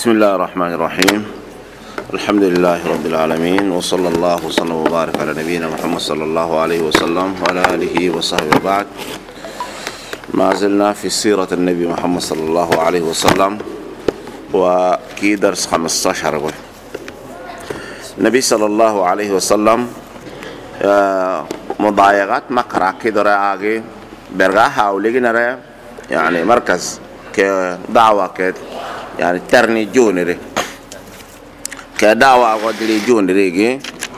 بسم الله الرحمن الرحيم. الحمد لله رب العالمين، وصلى الله وسلم وبارك على نبينا محمد صلى الله عليه وسلم وعلى آله وصحبه وبعد. ما زلنا في سيرة النبي محمد صلى الله عليه وسلم، وكي درس 15 النبي صلى الله عليه وسلم مضايقات مكرا كدر آغي برغاها ولغنرا يعني مركز كدعوة يعني ترني جونري كدعوة ودري جونري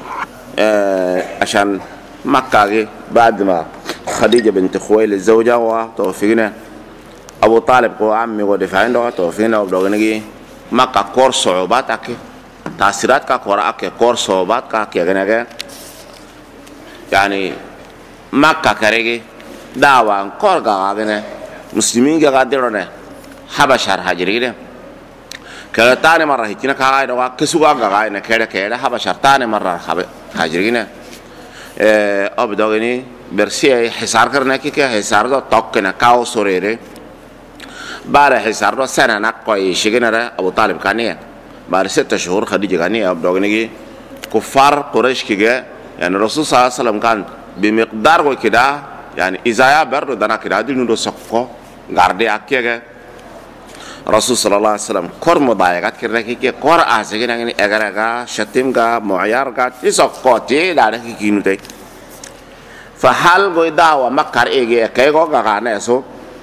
عشان مكة بعد ما خديجة بنت خويلد الزوجة وتوفينا أبو طالب هو عمي ودفعين له توفينا وبدوغنجي مكة كور صعوبات أكي تأثيرات كورا أكي كور صعوبات كأكي يعني مكة كريجي دعوة كور كأغنى مسلمين كقدرنا حبشار هاجرين كلا تاني مرة هيجينا كاغاي دوا كسوغا كاغاي نكيدا حبشار تاني مرة هاجرين أبدوغني برسي حسار كرنا كي حسار دو توكنا كاو سوريري بعد حسار دو سنة نقوي شيغنا أبو طالب كانية بعد 6 شهور خديجة كانية أبدوغني كفار قريش كيجا يعني الرسول صلى الله عليه وسلم كان بمقدار وكذا يعني إذا برضو دنا كذا دي نودو سقو غاردي أكيا رسول صلى الله عليه وسلم كور مضايقات كرنا كي كور أسيجنا يعني أجرا شتيم معيار تسقو تي دارك كينو تي فحال قوي دعوة مكر إيجي كيغو غانا سو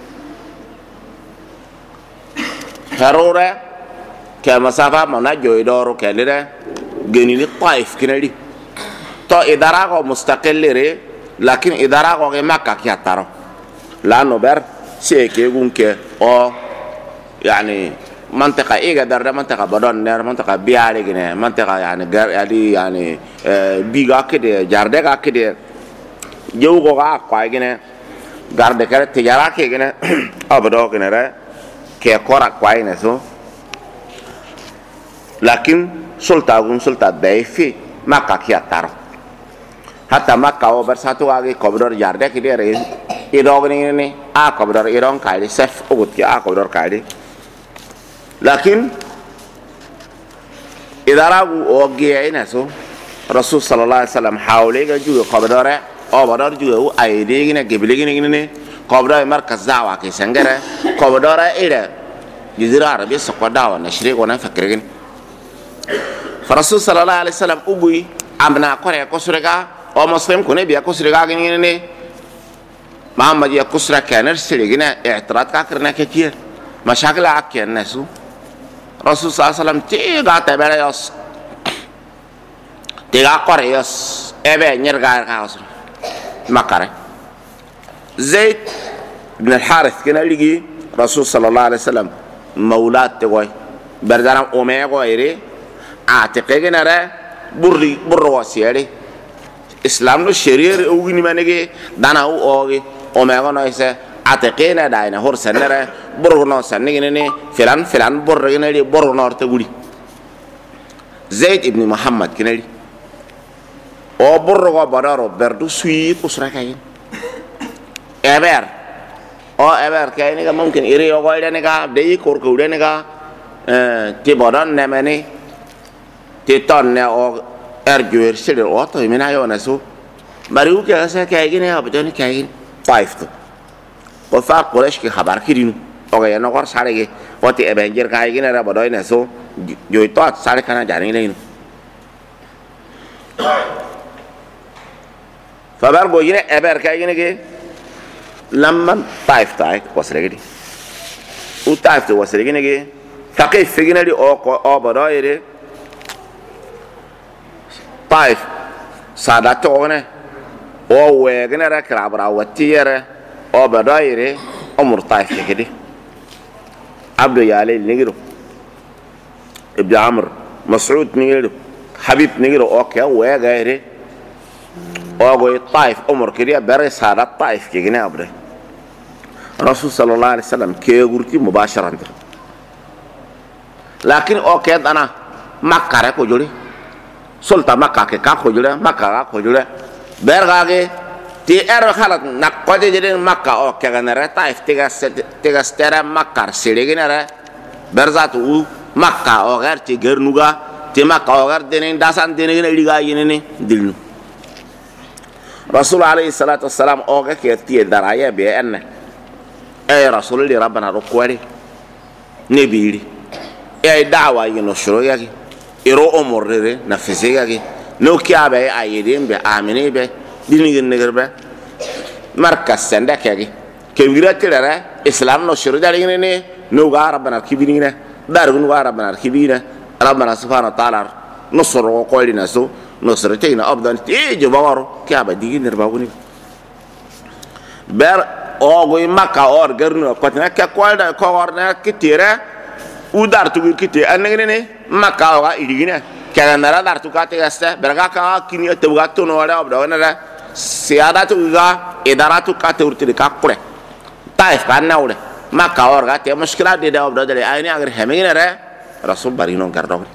هرورة كمسافة منا جويدورو كنيرة جنيني طائف كنيري تو إدارة مستقل لري لكن إدارة مكة كياتارو لأنه بر سيكيغون كي أو يعني منطقة إيجا درد منطقة بدون نير منطقة بيالي جنيه منطقة يعني بيجا كده جاردة كده جو غا قاي جنيه جارد كده تجارة كده جنيه أبدو كنه را كي كورا قاي نسو لكن سلطة ضعيفة مكة كياتارو حتى مكة وبرساتو آگے کبرار جارده كده رئيس إيران نه کبرار إيران كايدي سف أقول كي کبرار كايدي لكن إذا رأوا أوجيه نسو رسول صلى الله عليه وسلم حاولي جو كبرار أو بدار جو أيدي جنة قبلي جنة كبرار مركز دعوة كيسنجرة كبرار إيرا جزيرة عربية سقط دعوة نشريك ونفكرين فرسول صلى الله عليه وسلم أقوي أمنا كوريا كسرقة أو مسلم كونه بيا كسرقة جنة محمد يا كسرة كانر سرقنا اعتراض كأكرنا كتير مشاكل عكير الناس رسول صلى الله عليه وسلم تيجا تبلا يس تيجا كوريوس أبى نرجع كاوس مكره زيد بن الحارث كنا لقي رسول صلى الله عليه وسلم مولات تقوي بردنا أمي قويري أعتقدنا را برروسياري إسلام لو شرير أوجني منيجي دانا أوجي أمي قنايسه أعتقدنا داينا هور سنرة برغنا سنيجنني فلان برغنا لي برغنا أرتقولي زيد ابن محمد كنا لي أو برغا بدارو بردو سويت أسرة كاين أبر كاين ممكن إيري أقول لنا بدي كوركو لنا تبادن نمني تطن أو أرجوير سير أو تهمنا يونسو مريو كأسا كاين يا بدوني كاين طائفته وفاق قريش كخبر كرينو أوكي أنا قرر سارة وقت أبنجر كاين أنا بدوي نسو جويتات سارة كنا جاني لينو فبار بوجينا أبر كاين كي لما طائف وصلنا وطائف وصلنا كي فكيف فينا لي أو بدوي طائف سادات أغنى أو وعنا ركلا برا وتيرة أو بدايرة أمور طائف كده عبد يالي نيجرو ابن عمرو مسعود نيجرو حبيب نيجرو أو كيا وعيره أو قوي طائف أمور كده برا سادات طائف كده أبدا رسول صلى الله عليه وسلم كي يقولي مباشرة لكن أو كده أنا مكة ركوجولي سلطة مكة كاكوجولي مكة كاكوجولي برغاغي تي خالد نقودي جدين مكة أو كأنرة طائف تيجا سترا مكة سيرجينرة برزاتو makka o gar ti gernuga ti makka o gar denen dasan denen liga yinene dilnu rasul alayhi salatu wassalam o ga ke ti daraya be en ay rasul li rabbana rokwari nebiri ay da'wa yino shuru yagi iro umurre na fisiyagi no kiabe ayedin be amine be dinigin negerbe markas senda kegi kebira tirara islam no shuru dalingine ne no ga rabbana kibirina dargun ga rabbana kibirina rabbana subhanahu wa ta'ala nusru ko lina so nusratina abdan tije bawaro kiaba digin nerbaguni ber ogo makka or garno ko tan ka kwalda ko warna kitira udar tu kiti anene makka ga idigina kala nara dar tu kate gasta berga ka kini tebuga to no wala abda wana siada tu ga idaratu kate urti ka kure taif kana ule makka or ga te mushkila de da abda dale ayni agar hemina re rasul barino gardo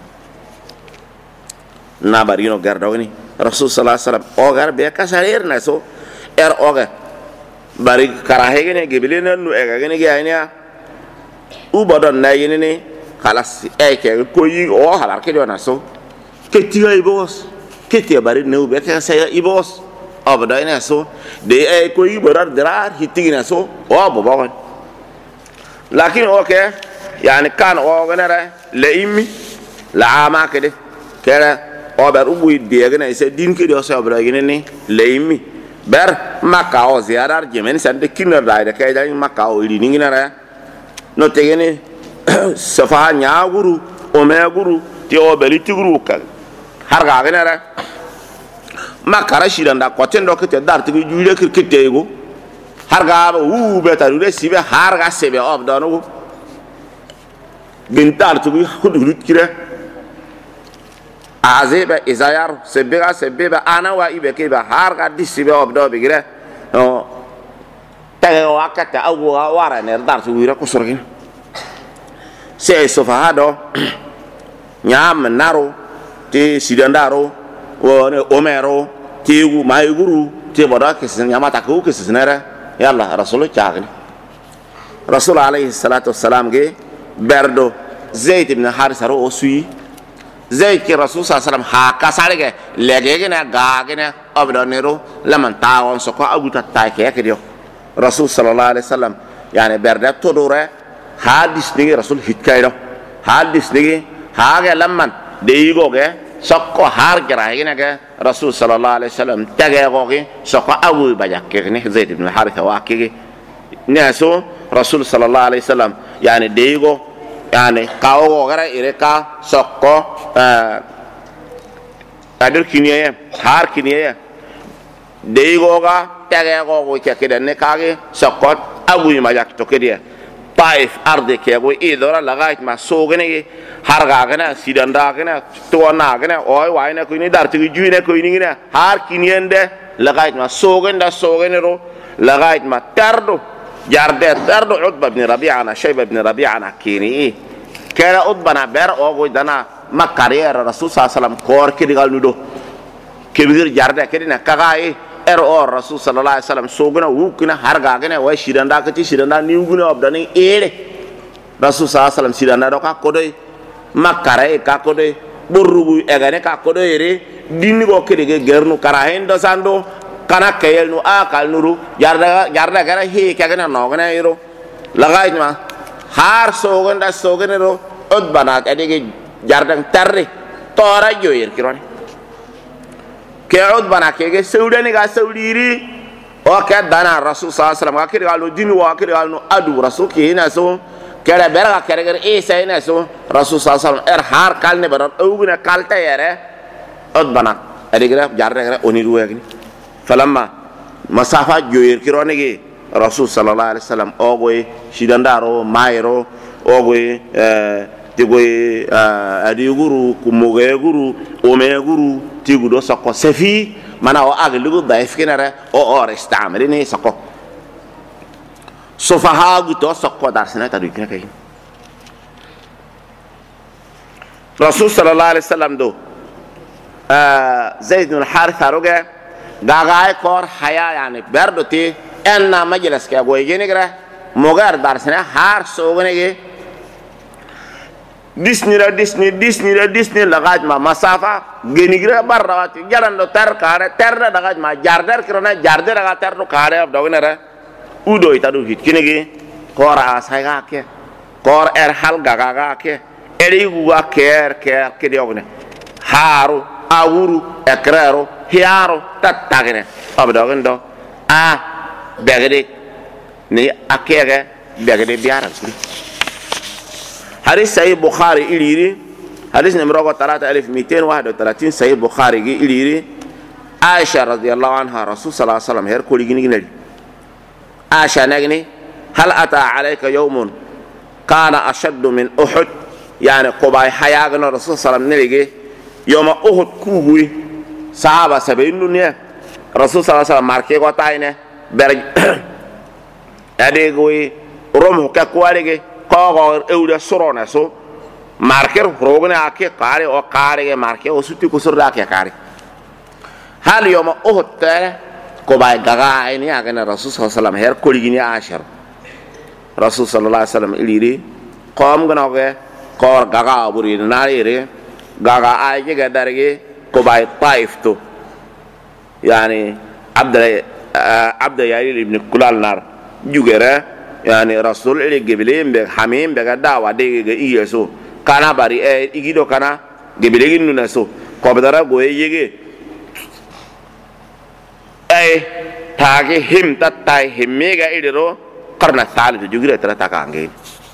na barino gardo ni rasul sallallahu alaihi wasallam o gar be ka sarir na so oga bari karahegene gebilena nu egagene ge aynia ubodon na yinini khalas ke ko yi o halar ke dona so ketiga ibos ketia bari ne ube ka saya ibos abda ina so de ko yi borar drar hitigina so o bobo lakin okay yani kan o ganara la immi la ama kede kera o ber ubu de gana ise din ke do so abda yinini la immi ber makka o ziarar jemen sande kinar da kay da makka o ri ningina ra no tegene safa nya guru o me guru ti o beli tiguru ka har ga gena ra makka ra shidan da ko ten do ke te dar ti juule ke tego har ga u be ta re sibe har ga sebe ob do no bin tar tu hudu kire azeba izayar sebega ana wa ibeke ba har ga disibe obdo bigire no tage wakata awu wara ne dar su wira ko sorgin se sofahado nyam naro ti sidandaro wone omero ti gu mayguru ti boda ke nyamata ko ke sinara yalla rasul chaagni rasul alayhi salatu wassalam ge berdo zaid ibn haris ro osui zaid ki rasul sallallahu alaihi wasallam ha kasarege legege na gaage na abdanero laman taawon so ko aguta taake dio rasul sallallahu alaihi wasallam yani berda todore hadis ni rasul hitkaydo hadis ni haage lamman de yigoge sokko har garaage na ge rasul sallallahu alaihi wasallam tage goge sokko agu bajakke ni zaid ibn haritha waakige neso rasul sallallahu alaihi wasallam yani de yigo yani kawo gara ireka sokko adur kiniye har kiniye deigo ga tage go ke kede ne kage sokko agu majak to kede taif arde ke go idora lagait ma sogene har ga gana sidanda gana to na gana oy waina ko ni dar ti juine ko ni gina har kiniyende lagait ma sogenda sogene ro lagait ma tardo jarde tardo utba ibn rabi'a shayba ibn rabi'a kini kera utbana ber ogo dana makariera rasul sallallahu alaihi wasallam kor kidigal nudo kebir jarde kedina kagai o rasul sallallahu alaihi wasallam soguna wukina harga gane wa shidanda kati shidanda ni nguna obdani ere rasul sallallahu alaihi wasallam shidanda do ka kodoy makare ka kodoy burrugu egane ka kodoy ere dinni go kedige gernu karahen do sando kana kayel nu akal nuru jarda gara he kagana no gana iro lagay ma har soganda sogenero odbana adege jardan tarre tora joyer kironi ke odbana kege sewdani ga sewdiri o ke dana rasul sallallahu alaihi wasallam akiri galu dinu wa akiri galu adu rasul ki ina so kera berga kere isa ina so rasul sallallahu alaihi wasallam har kalne barar oguna kalta yere odbana adege jarda oni ruwagni falamma masafa joyer kironi rasul sallallahu alaihi wasallam ogoy shidandaro mayro ogoy tigoy adiguru kumoge guru ome guru tigudo sako sefi mana o aglugo daif kenara o istamri ni sako sofaha guto sako darsena tadu kay rasul sallallahu alaihi wasallam do zaid bin harith aroge gagaay kor haya yani berdoti enna majlis ke goy gene gra mogar darsena har sogene ge disni lagaj ma masafa genigra barrawati jalan do tar kare terda lagaj ma jardar kirona jardar aga terdo kare abdognera udo itadu hit kinegi kora asaiga ke kor hal gaga ke eri uwa ker kediogne haru awuru ekraro hiaro tattagne abdogndo begede ni akege begede biaran حديث صحيح بخاري إليري حديث نمرة 3231 صحيح بخاري إليري عائشة رضي الله عنها رسول صلى الله عليه وسلم هير كل جنيه عائشة نجني هل أتى عليك يوم كان أشد من أحد يعني قبائل حياة الرسول صلى الله عليه وسلم نلقي يوم أحد كوبي صحابة 70 دنيا رسول صلى الله عليه وسلم ماركي قطعينه برج أديكوي رمه كقوارجي kogo euda sorona so marker rogne ake kare o kare ge marke o sutti ko surda ake kare hal yoma ohte ko bay gaga ini agana rasul sallallahu alaihi wasallam her koligini ashar rasul sallallahu alaihi wasallam iliri qom gano ge kor gaga buri narire gaga ay ge darge ko bay taif to yani abda yari ibn kulal nar jugere يعني رسول اللي قبلين بحميم بقداوة دي إيسو كانا باري إيجيدو كانا قبلين ننسو قبضرا قوي يجي أي تاكي هم تتاي هميغا إيدرو قرن الثالث جوغيرا ترى تاكانجين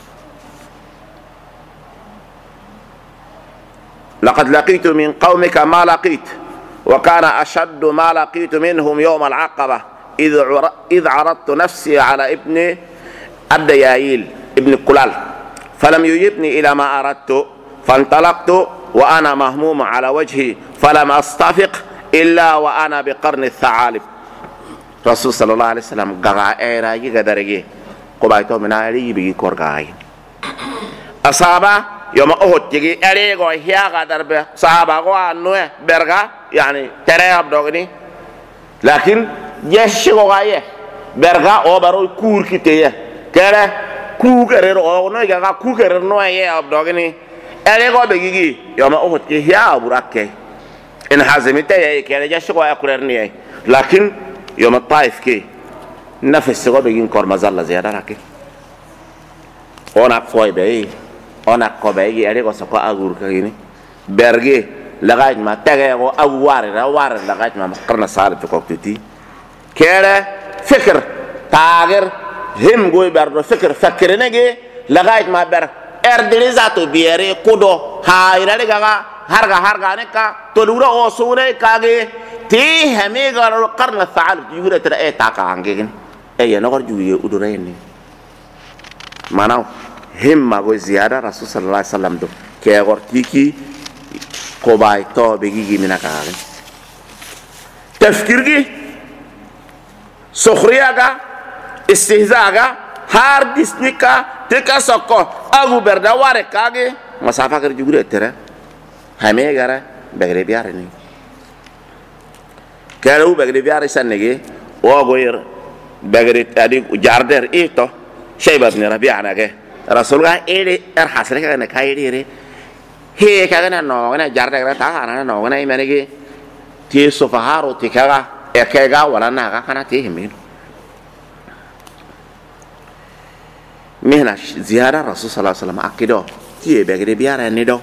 لقد لقيت من قومك ما لقيت وكان أشد ما لقيت منهم يوم العقبة إذ عرضت نفسي على ابن عبد يايل ابن كلال فلم يجبني إلى ما أردت فانطلقت وأنا مهموم على وجهي فلم أستفق إلا وأنا بقرن الثعالب رسول صلى الله عليه وسلم قرأ راجي قدرجي قبائتو من علي بيجي كورغاي أصابا يوم أهد تجي أريغو هيا قدر به صحابة قوانوه برغا يعني تريب دوغني لكن يشيغو غاية برغا أو برو كور كتيه kere kukerer o no ga kukerer no ye abdogini ele go be gigi yoma o ke ya burake in hazimite ye kere ja shgo akurer ni lakin yoma taif ke nafs go be gin kor mazalla ziyada rake ona koy be ona ko be ele go sako agur ka gini berge lagaj ma tege go aware lagaj ma qarna salib ko tuti kere fikr tagir هم قوي برضو فكر نجي لغاية ما بر اردليزاتو بيري كودو هاي رجعا هرجع نكا تلورا أوسونة كاجي تي همي قالوا القرن الثالث يقول ترى إيه تاكا عنجين إيه نقول جويه أدوريني ما ناو هم ما قوي زيادة رسول صلى الله عليه وسلم دو كي أقول تيكي كوباي تو بيجي منا كاجي تفكيري سخرية استهزاء هار ديسنيكا تكا سوكو ابو بردا واري كاغي مسافه كر جوغري ترى همي غارا بغري بيارني كالو بغري بياري سنغي او غوير بغري ادي جاردر ايتو شيبه بن ربيعه نغي رسول الله ايدي ارحسن كان كايدي هي كان نو انا جاردر تا انا نو انا يمنغي تي سوفهارو تيكا اكيغا ولا ناغا كان تي همين مهنا زيارة رسول صلى الله عليه وسلم أكيدو تيه بغير بيارة ندو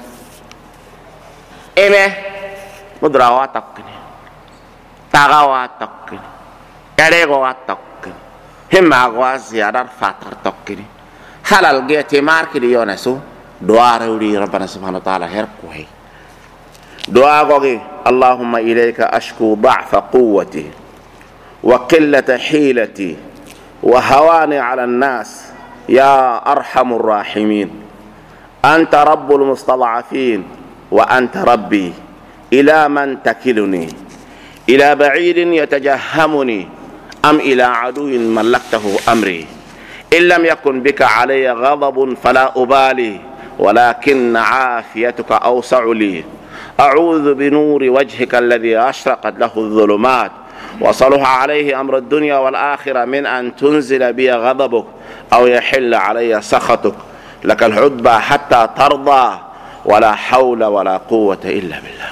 إمه مدراوا تقني تغاوا تقني كريغوا تقني هم أغوا زيارة فاتر تقني حلال جيتي ماركي يونسو دعاء رولي ربنا سبحانه وتعالى هرقوه دعاء قوي اللهم إليك أشكو ضعف قوتي وقلة حيلتي وهواني على الناس يا أرحم الراحمين أنت رب المستضعفين وأنت ربي إلى من تكلني إلى بعيد يتجهمني أم إلى عدو ملكته أمري إن لم يكن بك علي غضب فلا أبالي ولكن عافيتك أوسع لي أعوذ بنور وجهك الذي أشرقت له الظلمات وصلح عليه أمر الدنيا والآخرة من أن تنزل بي غضبك أو يحل علي سخطك لك العتبى حتى ترضى ولا حول ولا قوة إلا بالله.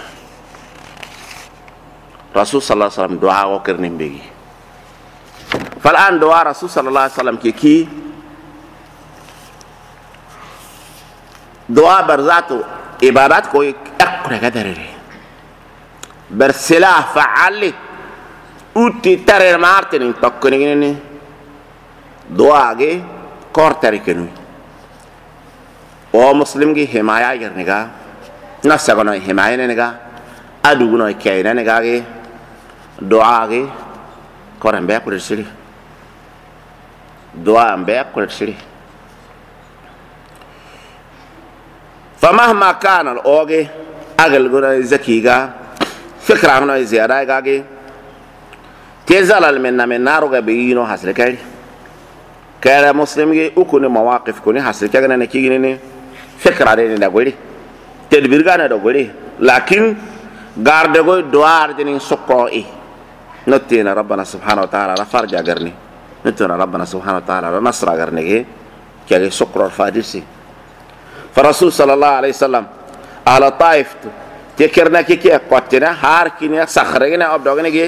رسول صلى الله عليه وسلم دعاء وكرنين بيجي. فالآن دعاء رسول صلى الله عليه وسلم كي دعاء برزاتو عبادات كوي أقرأ كدري برسلا فعلي أوتي ترى مارتين تكونيني دعاء جي كورتري كنوي او مسلم جي حماية يرنيغا نفسه حماية نيغا أدوغنو كينا نيغا جي دعاء جي كورن بيا كورسلي دعاء بيا كورسلي فمهما كان الأوجي أقل غنا زكيغا فكرة غنا زيادة غاغي تزال من نارو بينو حصل كاي كان مسلم جي أكون مواقف كوني حصل كاغنا نكيغني فكرة دي دغولي تدبير غانا دغولي لكن غاردغو دوار دي سوكو اي نتينا ربنا سبحانه وتعالى رفرج غرني نتينا ربنا سبحانه وتعالى نصر غرني كي سكر الفادسي فرسول صلى الله عليه وسلم على طائف تكرنا كي قوتنا هاركنا صخرنا ابدوغنا جي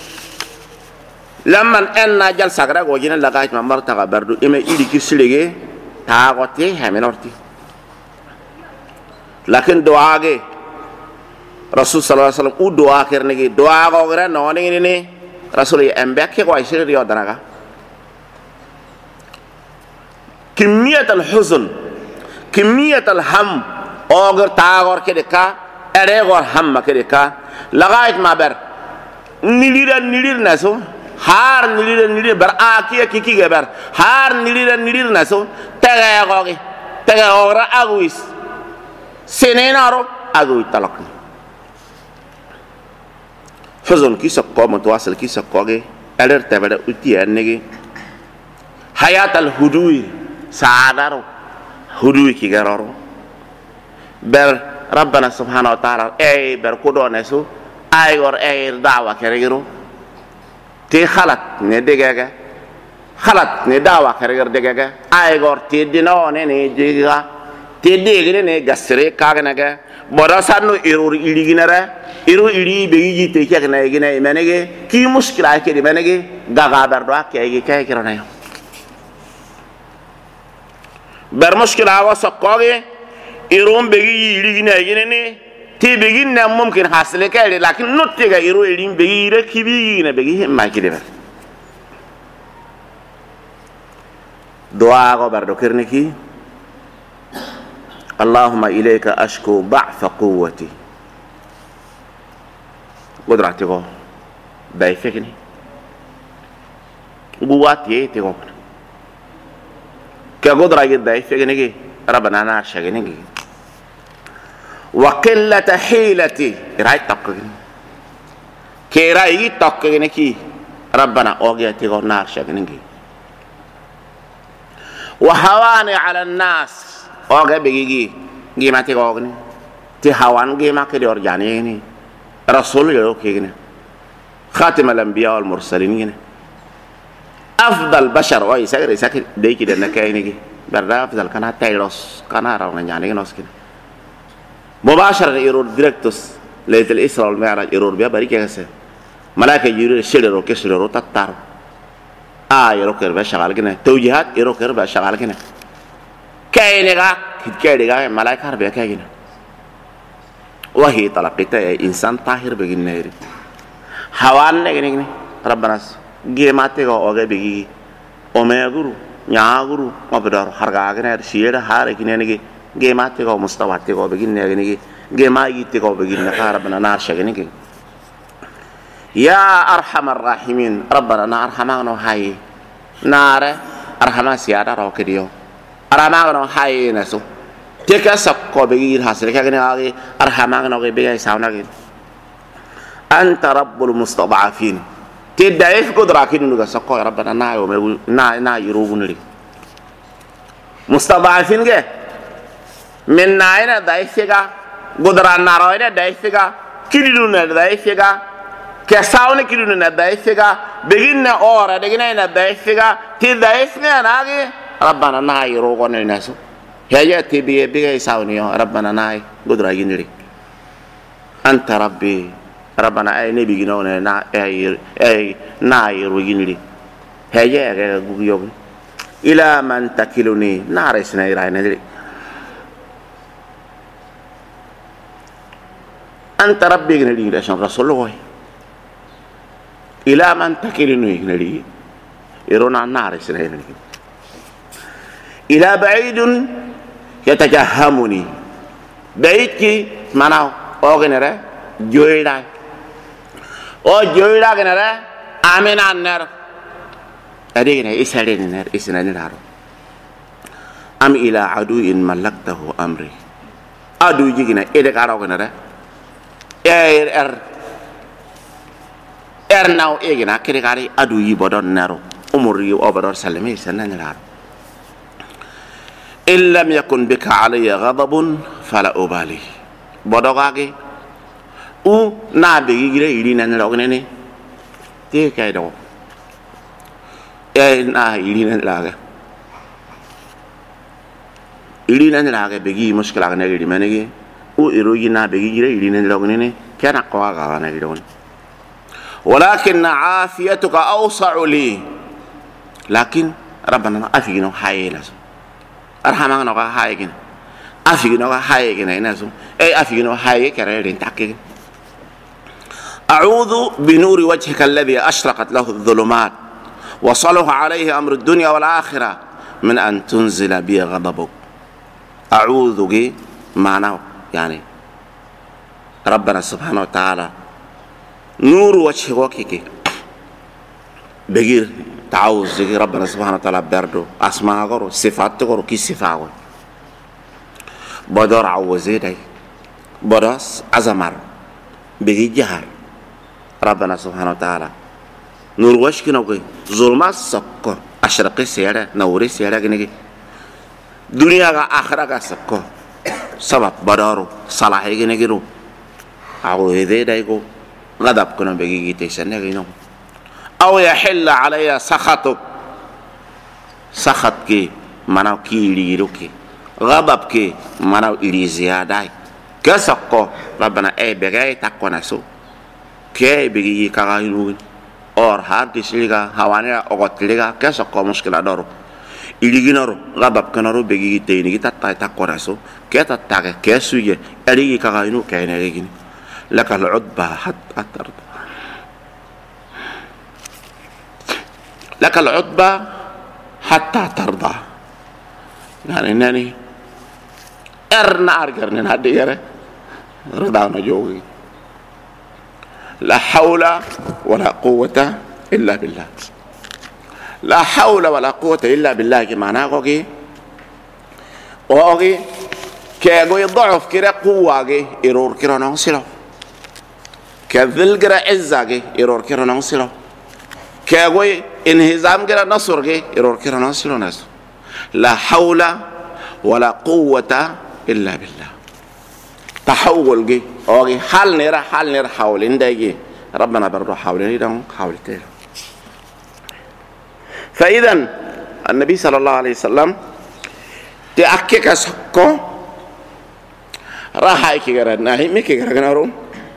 لما ان جل صخره وجينا لغايه ما مرتقى بردو اما يدي كسليغي تاغوتي همنورتي لكن دعاء رسول صلى الله عليه وسلم او دعاء كرني دعاء غير نوني ني رسول امبك كو يشير يو دناغا كميه الحزن كميه الهم اوغر تاغور كدكا اريغور هم كدكا لغايه ما بر نيلير ناسو هار نيلير بر اكي كيكي بر هار نيلير ناسو تاغوغي تاغور اغويس سنينارو اغوي تلقني فزون كي سكو متواصل كي سكوغي الر تبدا اوتي انغي حياه الهدوي سادارو هدوي كي غارو بر ربنا سبحانه وتعالى اي بر كودو نسو اي اور اي دعوه كريرو تي خلط ندغاغا خلط ندعوه كرير دغاغا اي اور تي دينو ني جيغا تي ديغري ني غسري كاغناغا بودا سانو ايرور إليغينرا إيرو إلي بيجي تيجي كنا يجينا يمنعه كي مشكلة كده يمنعه غاغا بردوا كي كنا يوم برمشكلة هوا سكوغي إيروم بيجي إليغينا يجينا تي بيجي نعم ممكن حاصله كده لكن نوتيجا إيرو إلين بيجي إيرو كي بيجينا بيجي ما كده بر دعاء بردو كرنكي اللهم إليك أشكو ضعف قوتي قدرتي كو بايفكني قواتي تيكو كقدرة بايفكني ربنا أنا شاكني وقلة حيلتي راي تقكني كي راي تقكني كي ربنا أوغيتي كو نار شاكني وهواني على الناس أوغي بيجي جيماتي كوغني تي هوان جيما كدي أرجاني رسول يلو كيغني خاتم الانبياء والمرسلين كيغني افضل بشر واي ساكر ساكر ديكي دنا كايني بردا افضل كان تايروس كان راونا يعني نوس كده مباشره يرور ديريكتوس ليله الاسراء والمعراج يرور بيا بريكه كسه ملائكه يرور شيلرو كسرو تطار يرور كربا شغال كده توجيهات يرور كربا شغال كده كايني كايني ملائكه ربيا كايني وهي طلقتها إنسان طاهر بجنيري هوان نجني ربنا جيماتي كو أوجي بيجي أميغرو نياغرو ما بدار حرقة كنا شيء هار كنا نجي جيماتي كو مستواتي كو بجنيري جيماتي كو بجنيري ربنا نار شجني يا أرحم الراحمين ربنا نار حمانا هاي نار أرحم سيادة روكديو أرحمنا هاي نسو تيكا سكو بيجي حاصل كأني أجي أرحمنا نوعي بيجي ساونا كده أنت رب المستضعفين تدعيف قدرة كده نقول سكو يا ربنا نا يروون لي مستضعفين كه من ناينا ضعيف كا قدرة ناروينا ضعيف كا كيلونا ضعيف كا كساونا كيلونا ضعيف كا بيجينا أورا دقينا ضعيف كا تدعيف نانا أجي ربنا نا يروون لي ناسو هياتي بيجي ساونيو ربنا ناي قدرة ينري أنت ربي ربنا أي نبي جنون نا أي ناير وينري هيا يوم إلى من تكلني نار سنير ندري أنت ربي جنري عشان رسول الله إلى من تكلني جنري يرونا نار سنير إلى بعيد يتجهمني بعيد كي مناو أوغنرة جويدا أو جويدا غنرة آمين النار أدينا إسرائيل النار إسرائيل النار أم إلى عدو إن ملكته أمري عدو جينا إذا كارو غنرة ناو إيجنا كده كاري عدو يبادر نارو أمري أبادر سلمي سنن النار إن لم يكن بك علي غضب فلا أبالي بدوغاغي او نابي يجري يلينا نلوغنني تي كايدو اي نا يلينا لاغا يلينا لاغا بيجي مشكله غنغي منغي او يروي نابي يجري يلينا نلوغنني كان قواغا غنغي ولكن عافيتك اوسع لي لكن ربنا افينو حيلاس ارحمنا نوغا حايكين أفينو حايكين ناسو أي أفينو حايك كريرين تاكين أعوذ بنور وجهك الذي أشرقت له الظلمات وصلح عليه أمر الدنيا والآخرة من أن تنزل بي غضبك أعوذ بي معناه يعني ربنا سبحانه وتعالى نور وجهك بغير تعوذ ربنا سبحانه وتعالى بردو أسماء غرو صفات غرو كي صفات بدر عوزي داي بدرس أزمر بيجي جهر ربنا سبحانه وتعالى نور وشك نوكي ظلمات سكو أشرقي سيارة نوري سيارة كنيكي دنيا آخرة سكو سبب بدارو صلاحي كنيكي رو عوزي داي كو غضب كنا بيجي تيسنة كنو أو يحل علي سخطك سخط كي مناو كي ليروكي غضب كي مناو إلي زيادة كسكو ربنا أي بغاي تاكونا سو كي بغي كاغاينوين اور هارد سليغا هوانيا اوغوتليغا كسكو مشكلة دارو إلي جنارو غضب كنارو بغي تينيغي تاكونا سو كي تتاكي كي سوية إلي كاغاينو كي نغيغين لك العدبة حتى ترضى لك العدبة حتى ترضى يعني إنني أرنا أرجعنا هذه يره رضانا جوي لا حول ولا قوة إلا بالله لا حول ولا قوة إلا بالله كمعناه كوكي وأوكي كأجو يضعف كرا قوة كي يرور كرا نوصله كذل كرا عزة كي يرور كرا نوصله كأجو انهزام كرا نصر كي يرور كرا نوصله ناس لا حول ولا قوة إلا بالله تحول جي أوكي حال نرى حولين دايجي ربنا برضو حولين داون حول تير فإذا النبي صلى الله عليه وسلم تأكيك سكو راحي كي غير ناهي ميكي غير نارو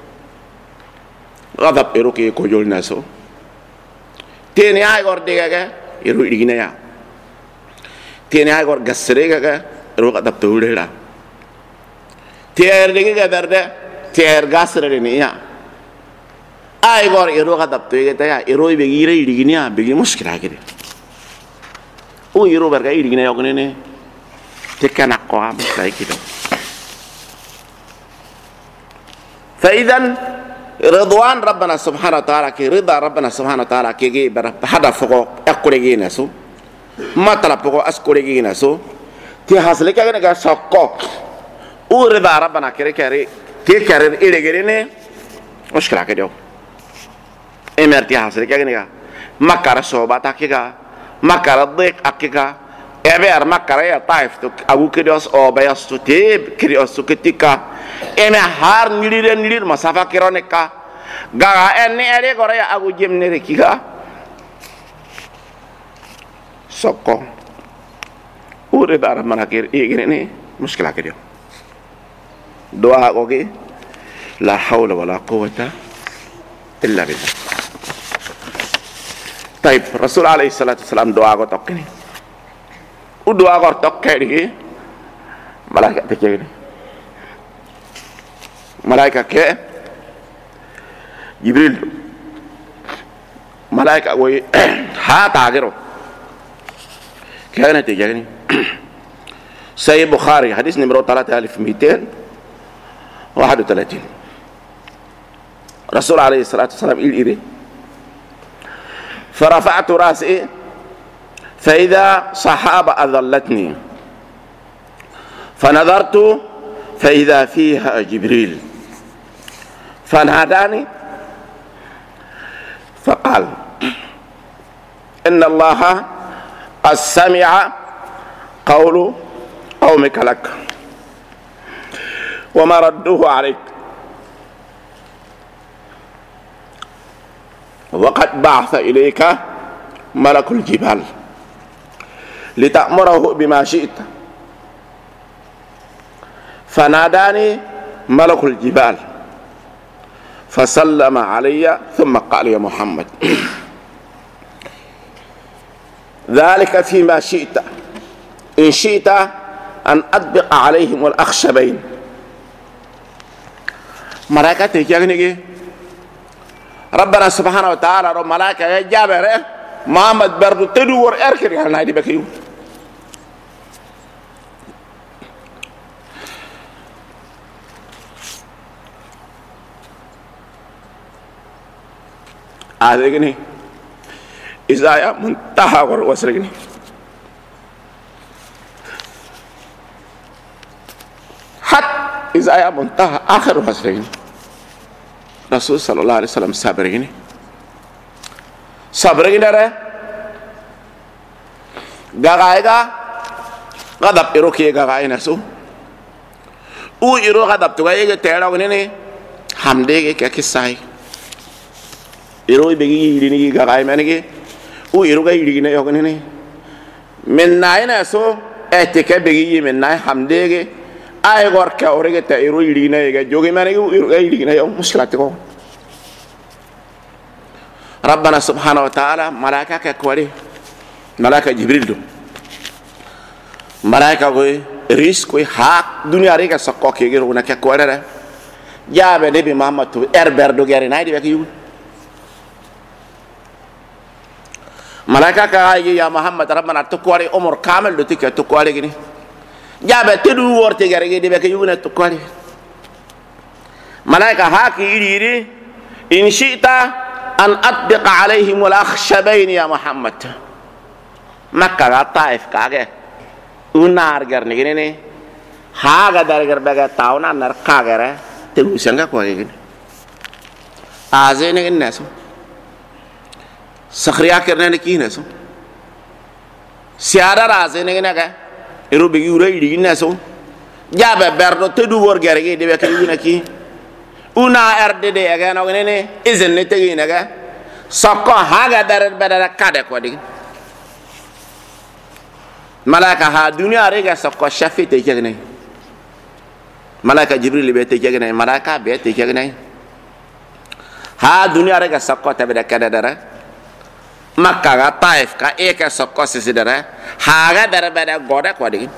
غضب إروكي كوجول ناسو تيني آي غور ديغا إرو إلغينا يا تيني آي غور غسريغا إرو غضب توليلا تير ديغا درده تير غسرينيا آي غور إرو غضب توليلا يا إرو بيغيرا إلغينا بيغي مشكلة كده او إرو برغا إلغينا يوغنيني تكنا قوام مشكلة كده فإذا رضوان ربنا سبحانه وتعالى كي رضا ربنا سبحانه وتعالى كي هذا فوق أكوريجي نسو ما طلب فوق أسكوريجي نسو تي حاصل كأنك ساقو أو رضا ربنا كي كارين إلغيني مشكلة كده إمرتي حاصل كأنك ما كار صوبات أكيكا ما كار ضيق أكيكا أبير ما كار يا طائف أبو كريوس أو بياس تيب كريوس كتيكا eme har nilir masafa kironeka gaga enne ere gore ya agu jemne rekiga sokko uri dar manakir igini mushkila kediyo doa goge la hawla wala quwwata illa billah. طيب رسول عليه الصلاة والسلام دعاء کو توقني ودعاء کو توقني ملائكة تكيني ملائكة كه جبريل ملائكة وي ها تاجرو كانت تجاني سي بخاري حديث نمرة 3231 رسول عليه الصلاة والسلام إلى فرفعت راسي فإذا صحابة أظلتني فنظرت فإذا فيها جبريل فناداني فقال إن الله قد سمع قول قومك لك وما ردوه عليك وقد بعث إليك ملك الجبال لتأمره بما شئت فناداني ملك الجبال فسلم علي ثم قال يا محمد ذلك فيما شئت إن شئت أن أطبق عليهم الأخشبين ملائكة تجيني ربنا سبحانه وتعالى رو ملائكة جابر محمد بردو تدور أركر يعني نايدي بكيو هذا إذا منتهى وسرقني حتى إذا منتهى آخر وسرقني رسول صلى الله عليه وسلم صبريني ده غاغايغا غضب إروكي غاغاي نسو او إرو غضب تغايغا تيراو نيني حمديغي كاكساي إرو بيجي يليني غاغاي مانيغي او إرو غاي يليني يوغنيني من ناينا سو اتكا بيجي من ناي حمديغي أي غورك أوريك تيرو يلينا يجا جوجي ماني يلينا يوم مشكلتكم ربنا سبحانه وتعالى ملائكة كوالي ملائكة جبريل دو ملائكة كوي ريس كوي حق دنيا ريكا سقوك يجرو نكا كوالي جاب نبي محمد تو إربر دو غيري نايدي بكيو ملائكة كاي يا محمد ربنا تكوالي عمر كامل دو تيكا تكوالي جني جاب تدو ورتي غيري دي بكيو نتكوالي ملائكة حق يري إن شئت أن أطبق عليهم الأخشبين يا محمد مكة طائف كاغه ونار غرنيني هاغا دارغر بغا تاونا نار كاغره تلوسنغا كوغين ازين الناس سخريا كرنه كي ناس سيارا رازين نغا يرو بيغي وري دي ناس جابه بردو تدو ور غرغي دي بكيو نكي una rdede aga no nene izen ne tegi naga sokko haga dar badara kade ko dig malaka ha dunya rega sokko shafi te jegne malaka jibril be te jegne malaka be te jegne ha dunya rega sokko tabe da kade dara makka ga taif ka eka sokko sisidara haga dar bada goda ko dig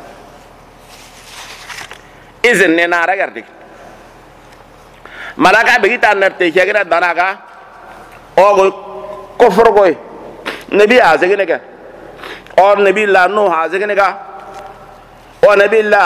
izen ne na ragar dig malaka begita narte chegera danaga ogo kofro goy nabi azegene ga or nabi la no azegene ga o nabi la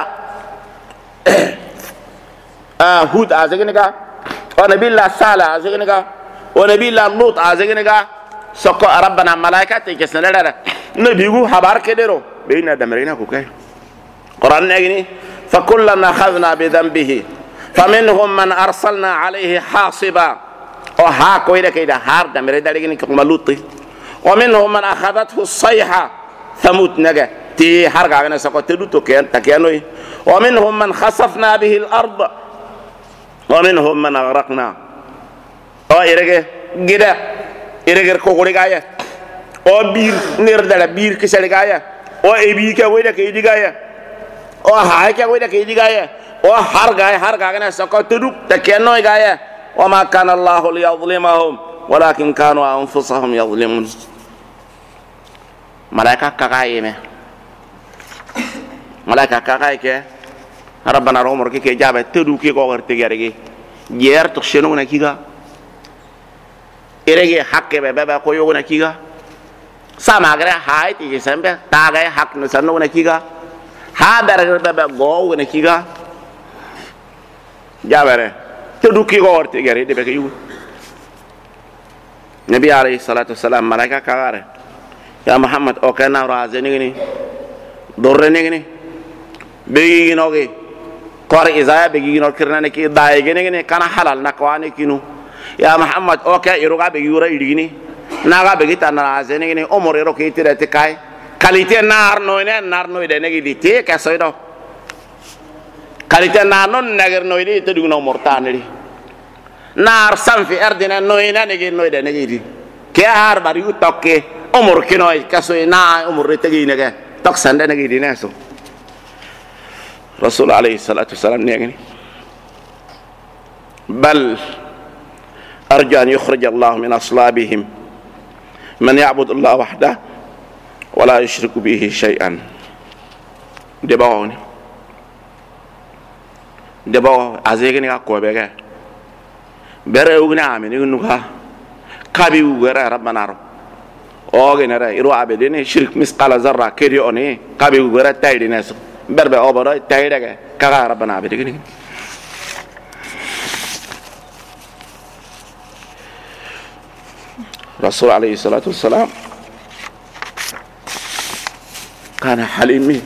hud azegene ga o nabi la sala azegene ga o nabi la lut azegene ga sokko rabbana malaika te kesnala nabi gu habar kedero beina damarina ko kay qur'an ngini fa kullana akhadna bi dhanbihi فمنهم من أرسلنا عليه حاصبا وها كويدا كيدا هار دمر دالغني كمالوتي ومنهم من أخذته الصيحة ثموت نجا تي هرغا غنا سكو تدو توكيان تكيانوي ومنهم من خسفنا به الأرض ومنهم من أغرقنا أو إرجع جدا إرجع كوكوري غاية أو بير نير دالا بير كسر غاية o ebi ka weda ke digaya o ha ka weda ke digaya o har ga na sakatudu ta kenno gaya wa ma kana Allah liyadhlimahum walakin kanu anfusahum yadhlimun malaika kagaye me malaika kagaye ke rabbana romor ke jabe tedu ke ko garte gerege yer to shenu na kiga erege hakke be ko yogo na kiga sama gare hay ti sembe ta ga hak no sanno na kiga ha dar be go na kiga jabare tedu ke ko garte gere de be yu nabi alayhi salatu wassalam malaika kagare ya muhammad o kana razeni ni dorre ni be noge kor izaya be gino kirnane ki daye gene kana halal nakwani kinu ya muhammad o ka iruga be yura idini naga be gita na azene ni umur iro ki tirete kai kalite nar no de negi dite ka soido kalite na non nagar no de to dugno mortani nar sanfi ardina no negi no de negi di ke har bari utokke umur kino ka soina umur tegi nege tok sande negi di neso رسول عليه الصلاة والسلام نيجني بل أرجو أن يخرج الله من أصلابهم من يعبد الله وحده ولا يشرك به شيئا دباوني دباو أزيجني أقوى بيجا بريء عامين يقولوا كابي وغيره ربنا رب أوجنا رأي يروح عبدين شرك مسقال ذرة كريوني كابي وغيره تايدي ناسو بربع أوبرا تايدك كغا ربنا عبدين رسول عليه الصلاة والسلام كان حليمي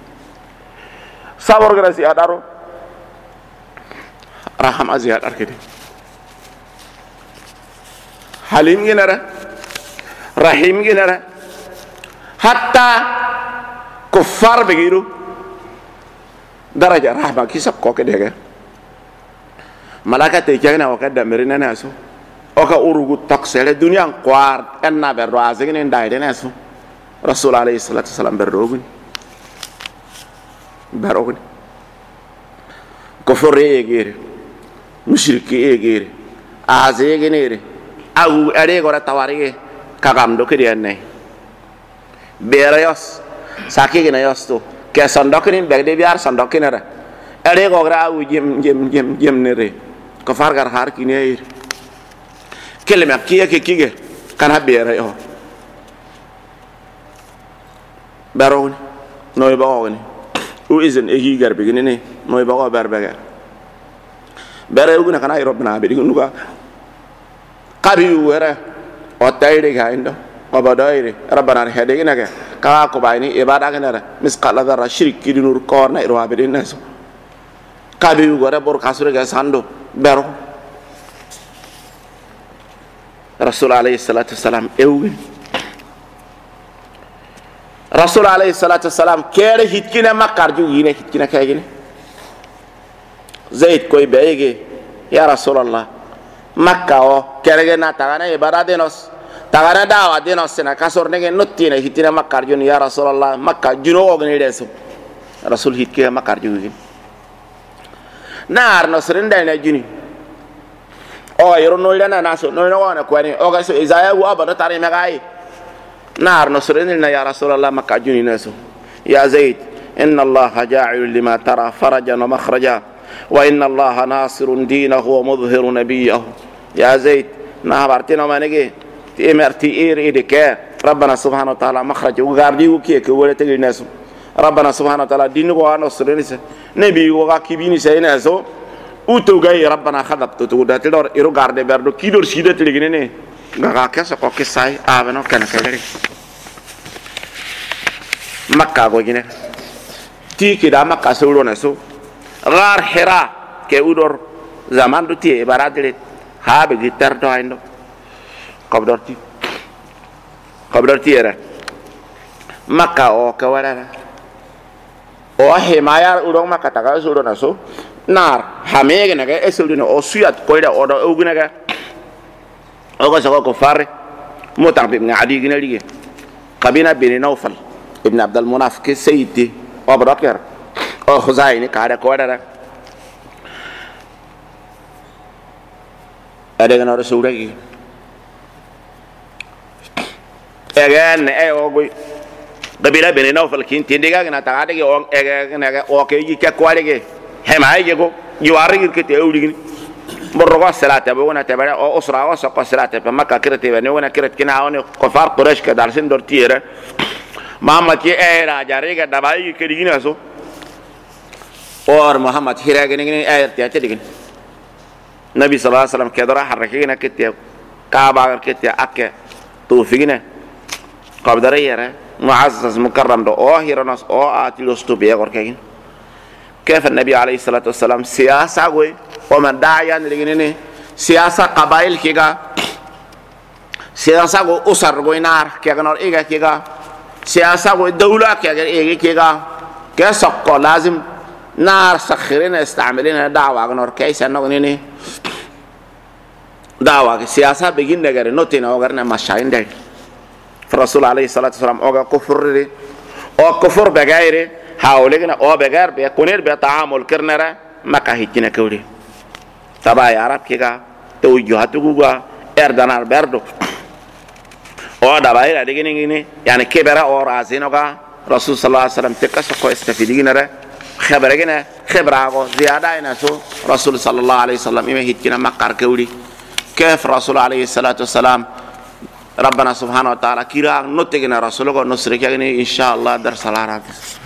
صبر غراسي أدارو رحم أزياد أركدي حليم جنرا رحيم جنرا حتى كفار بغيرو درجة رحمة كيسب كوكي ديگه ملاكة تيجينا وكذا مرينا ناسو وكا أورغو تقصير الدنيا قوار أننا بروازين دايدة ناسو رسول عليه الصلاة والسلام بروغن كفر يغير مشرك يغير آزي يغير أو أريغ ورا تواريغ كاقام دو كرياني بيريوس ساكي يوستو ke sandokin begde biar sandokin ara ere gogra u jem nere ko fargar har kini kelma kiye ke kige kana bere yo baron noy bawoni u izen e higar be gine noy bawo berbega bere uguna kana irobna be dinuga qabi wera o tayde ga indo وبدايري ربنا هدينا كا كوبايني عباده كنره مسقال ذره شرك كدنور كورنا يروا بدين ناس كابي غره بور كاسره ساندو بيرو رسول عليه الصلاه والسلام ايوين رسول عليه الصلاه والسلام كير هيتكنا مكارجو ينه هيتكنا كايغني زيد كوي بيجي يا رسول الله مكه او كيرغنا تاغنا عباده نوس tagana dawa dino sena kasor nege nottina hitina makkar joni ya rasulullah makka juno ogni deso rasul hitke makkar joni nar no srenda na juni o yoro no ila na so no no na kwani o ga so izaya wa ba tare me gai nar no srenda na ya rasulullah makka juni naso ya zaid inna allaha ja'ilun lima tara farajan wa makhraja wa inna allaha nasirun dinahu wa mudhhiru nabiyahu ya zaid na bartina manege تمرتي إيريدك ربنا سبحانه وتعالى مخرج وغاردي وكيك ولا تجي ناسو ربنا سبحانه وتعالى دينه وانا سرنيس نبي وغا كبيني سيناسو وتوغاي ربنا خدبت تودا تدور إيرو غاردي بردو كيدور سيدة تلقيني غا كسا كوكي ساي آبنو كان كيري مكة غوجينه تي كده مكة سولو ناسو غار حرا كيودور زمان دو تي إبارات هابي جيتر دو عندو قبرتي era maka o kawara o hemaya urong maka taka suro naso nar hamege naga esudino o suyat koida odo ugunaga o ko sako ko fare motang bi ngadi gina lige kabina bin nawfal ابن عبد المناف كي سيدي وبركر او خزايني كاره كوره ادغنا رسولك اغان ايوغي قبيله بني نوفل كين تنديغا نا تاغادي او اغان اوكي كي كواريغي هما يجو يواريغي كتي اوليغي مرغوا الصلاه بونا تبع او اسره وسق الصلاه بمكه كرتي بني وانا كرت كنا اون كفار قريش كدارسين دورتيره محمد كي ايرا جاريغا دباي كدينا سو اور محمد هيراغني اير تياتي النبي صلى الله عليه وسلم كدرا حركينا كتي كعبه كتي اك توفينا قبدريه معزز مكرم دو او هيرناس او اتلوستو بيغور كاين كيف النبي عليه الصلاه والسلام سياسه وي ومن داعيا لغنيني سياسه قبائل كيغا سياسه و اسر غينار كيغنور ايغا كيغا سياسه و دوله كيغا كيغا كسق لازم نار سخرين استعملين دعوه غنور كيس نغنيني دعوه سياسه بيجين نغير نوتين او غرنا مشاين دي الرسول عليه الصلاه والسلام او كفر او كفر بغير حاولنا او بغير بيكونير بتعامل كرنرا مكاهيتنا كوري تبا يا عرب كيغا توجهاتوغا اردنال بردو او دباير دغيني يعني كبره او رازينوغا رسول صلى الله عليه وسلم تكسكو استفيدينرا خبرنا خبره زياده ينسو رسول صلى الله عليه وسلم يمهيتنا مقار كوري كيف رسول عليه الصلاه والسلام ربنا سبحانه وتعالى كيرا نوتينا رسولك نصرك ان شاء الله درس العرب